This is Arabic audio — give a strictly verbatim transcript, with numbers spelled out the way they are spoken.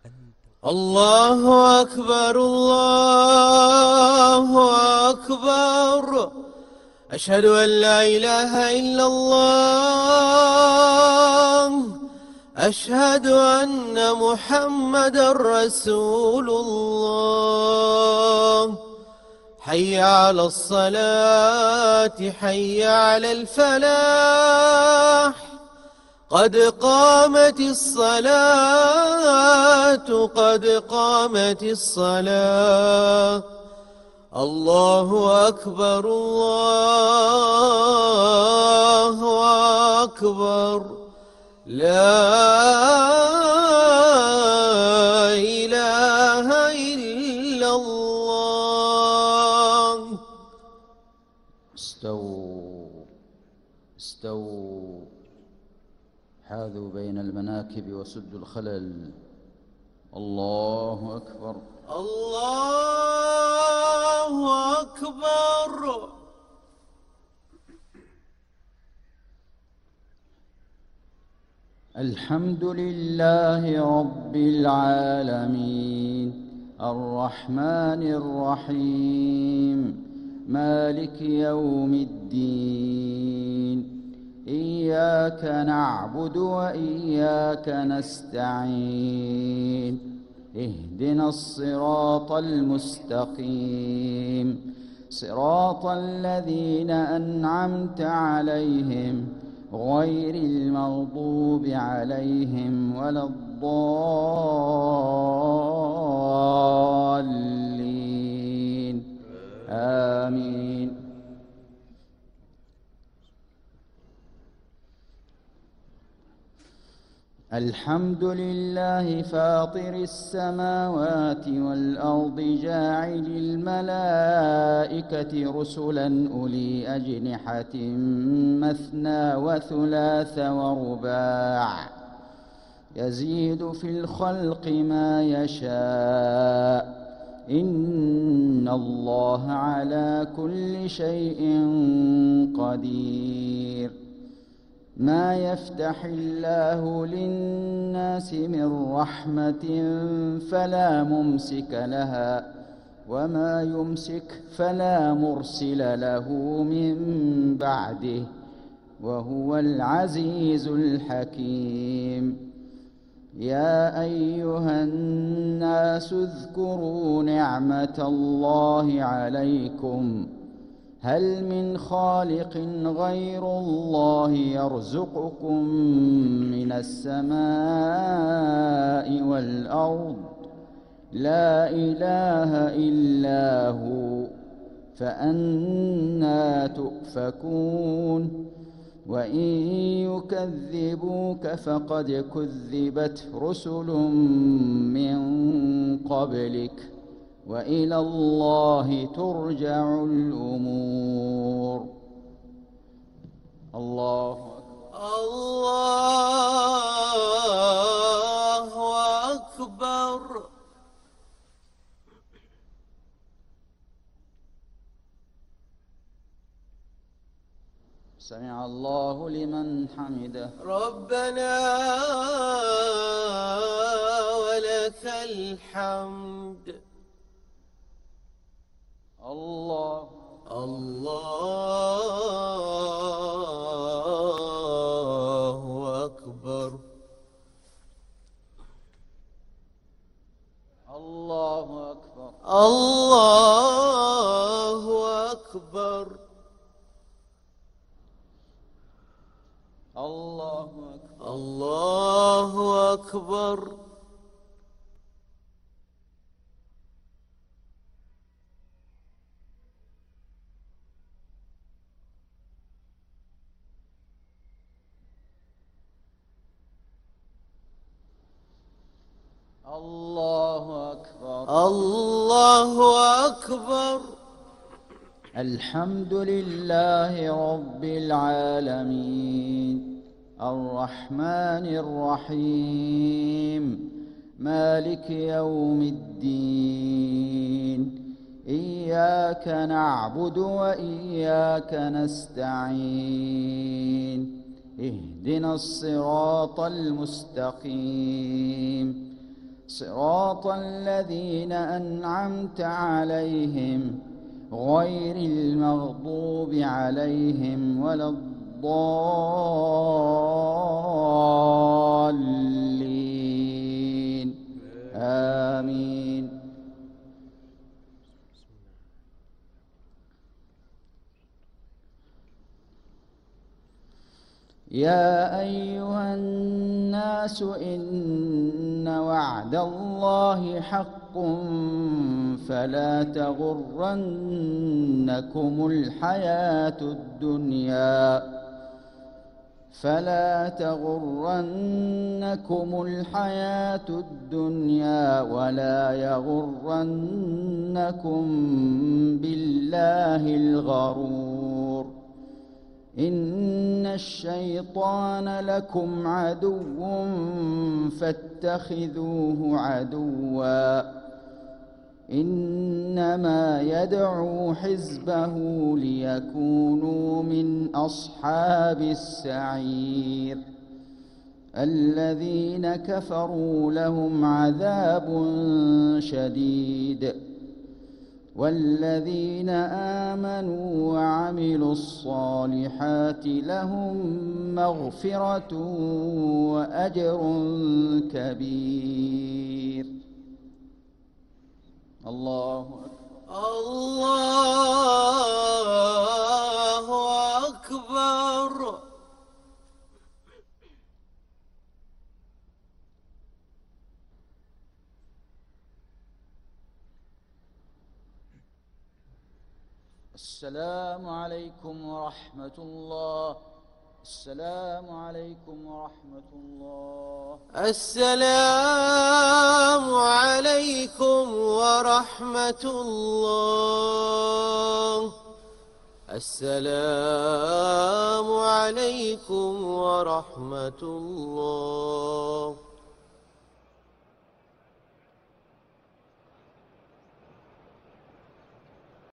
الله أكبر الله أكبر. أشهد أن لا إله إلا الله. أشهد أن محمدًا رسول الله. حي على الصلاة حي على الفلاح. قد قامت الصلاة قد قامت الصلاة. الله أكبر الله أكبر. لا إله إلا الله. استووا استووا حاذوا بين المناكب وسدوا الخلل. الله أكبر الله أكبر. الحمد لله رب العالمين الرحمن الرحيم مالك يوم الدين. إياك نعبد وإياك نستعين. اهدنا الصراط المستقيم صراط الذين أنعمت عليهم غير المغضوب عليهم ولا الضالين. آمين. الحمد لله فاطر السماوات والأرض جاعل الملائكة رسلا أولي أجنحة مثنى وثلاث ورباع يزيد في الخلق ما يشاء. إن الله على كل شيء قدير. ما يفتح الله للناس من رحمة فلا ممسك لها وما يمسك فلا مرسل له من بعده وهو العزيز الحكيم. يا أيها الناس اذكروا نعمة الله عليكم هل من خالق غير الله يرزقكم من السماء والأرض؟ لا إله إلا هو فأنى تؤفكون. وإن يكذبوك فقد كذبت رسل من قبلك وإلى الله ترجع الأمور. الله الله أكبر. سمع الله لمن حمده. ربنا ولك الحمد. الله الله أكبر. الله أكبر. الله أكبر. الله أكبر. الله أكبر. الله أكبر. الله أكبر. الحمد لله رب العالمين الرحمن الرحيم مالك يوم الدين. إياك نعبد وإياك نستعين. اهدنا الصراط المستقيم صراط الذين أنعمت عليهم غير المغضوب عليهم ولا الضالين آمين. يا أيها الناس إن وعد الله حق فلا تغرنكم الحياة الدنيا فلا تغرنكم الحياة الدنيا ولا يغرنكم بالله الغرور. إن الشيطان لكم عدو فاتخذوه عدوا إنما يدعو حزبه ليكونوا من أصحاب السعير. الذين كفروا لهم عذاب شديد والذين آمنوا وعملوا الصالحات لهم مغفرة وأجر كبير. الله أكبر. الله أكبر. السلام عليكم ورحمة الله. السلام عليكم ورحمة الله. السلام عليكم ورحمة الله. السلام عليكم ورحمة الله.